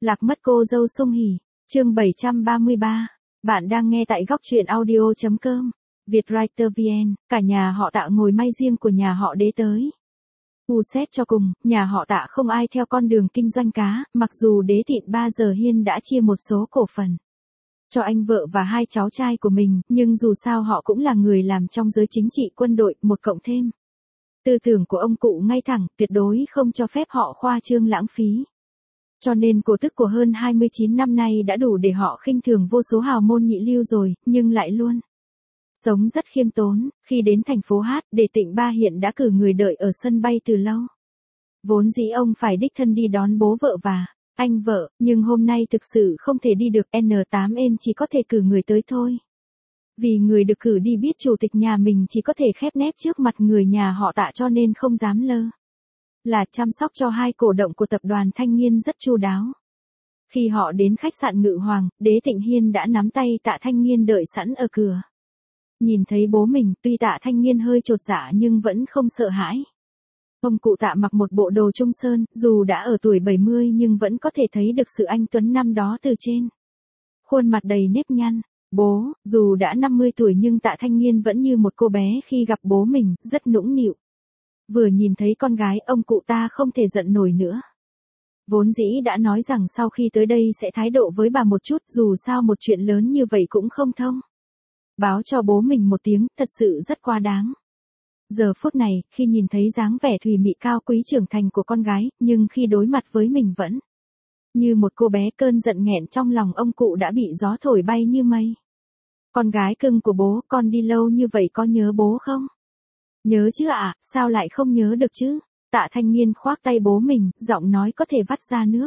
Lạc mất cô dâu Sung Hỉ, chương 733. Bạn đang nghe tại góc truyện audio.com. Vietwriter VN, cả nhà họ Tạ ngồi may riêng của nhà họ Đế tới. Xét cho cùng, nhà họ Tạ không ai theo con đường kinh doanh cá, mặc dù Đế Thịnh 3 giờ Hiên đã chia một số cổ phần cho anh vợ và hai cháu trai của mình, nhưng dù sao họ cũng là người làm trong giới chính trị quân đội, một cộng thêm. Tư tưởng của ông cụ ngay thẳng, tuyệt đối không cho phép họ khoa trương lãng phí. Cho nên cổ tức của hơn 29 năm nay đã đủ để họ khinh thường vô số hào môn nhị lưu rồi, nhưng lại luôn sống rất khiêm tốn. Khi đến thành phố Hát, Đế Thịnh 3 hiện đã cử người đợi ở sân bay từ lâu. Vốn dĩ ông phải đích thân đi đón bố vợ và anh vợ, nhưng hôm nay thực sự không thể đi được, N8N chỉ có thể cử người tới thôi. Vì người được cử đi biết chủ tịch nhà mình chỉ có thể khép nép trước mặt người nhà họ Tạ, cho nên không dám lơ là chăm sóc cho hai cổ động của tập đoàn Thanh Nghiên rất chu đáo. Khi họ đến khách sạn Ngự Hoàng, Đế Thịnh Hiên đã nắm tay Tạ Thanh Nghiên đợi sẵn ở cửa. Nhìn thấy bố mình, tuy Tạ Thanh Nghiên hơi chột dạ nhưng vẫn không sợ hãi. Ông cụ Tạ mặc một bộ đồ trung sơn, dù đã ở tuổi 70 nhưng vẫn có thể thấy được sự anh tuấn năm đó từ trên khuôn mặt đầy nếp nhăn. Bố, dù đã 50 tuổi nhưng Tạ Thanh Nghiên vẫn như một cô bé khi gặp bố mình, rất nũng nịu. Vừa nhìn thấy con gái, ông cụ ta không thể giận nổi nữa. Vốn dĩ đã nói rằng sau khi tới đây sẽ thái độ với bà một chút, dù sao một chuyện lớn như vậy cũng không thông báo cho bố mình một tiếng, thật sự rất quá đáng. Giờ phút này, khi nhìn thấy dáng vẻ thùy mị cao quý trưởng thành của con gái, nhưng khi đối mặt với mình vẫn như một cô bé, cơn giận nghẹn trong lòng ông cụ đã bị gió thổi bay như mây. Con gái cưng của bố, con đi lâu như vậy có nhớ bố không? Nhớ chứ ạ, sao lại không nhớ được chứ? Tạ Thanh Nghiên khoác tay bố mình, giọng nói có thể vắt ra nước.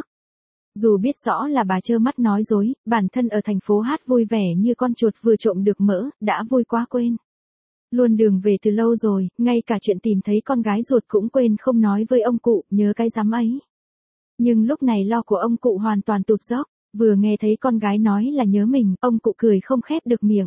Dù biết rõ là bà trơ mắt nói dối, bản thân ở thành phố Hát vui vẻ như con chuột vừa trộm được mỡ, đã vui quá quên luôn đường về từ lâu rồi, ngay cả chuyện tìm thấy con gái ruột cũng quên không nói với ông cụ, nhớ cái dám ấy. Nhưng lúc này lo của ông cụ hoàn toàn tụt dốc, vừa nghe thấy con gái nói là nhớ mình, ông cụ cười không khép được miệng.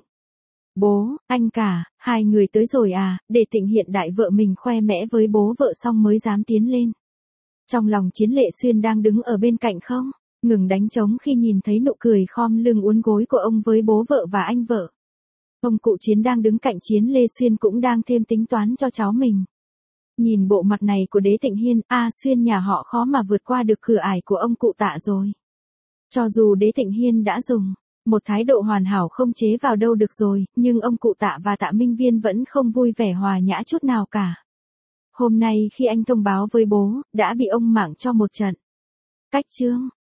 Bố, anh cả, hai người tới rồi à? Đế Thịnh hiện đại vợ mình khoe mẽ với bố vợ xong mới dám tiến lên. Trong lòng Chiến Lệ Xuyên đang đứng ở bên cạnh không ngừng đánh trống khi nhìn thấy nụ cười khom lưng uốn gối của ông với bố vợ và anh vợ. Ông cụ Chiến đang đứng cạnh Chiến Lê Xuyên cũng đang thêm tính toán cho cháu mình. Nhìn bộ mặt này của Đế Thịnh Hiên, Xuyên nhà họ khó mà vượt qua được cửa ải của ông cụ Tạ rồi. Cho dù Đế Thịnh Hiên đã dùng một thái độ hoàn hảo không chế vào đâu được rồi, nhưng ông cụ Tạ và Tạ Minh Viên vẫn không vui vẻ hòa nhã chút nào cả. Hôm nay khi anh thông báo với bố, đã bị ông mảng cho một trận cách chương.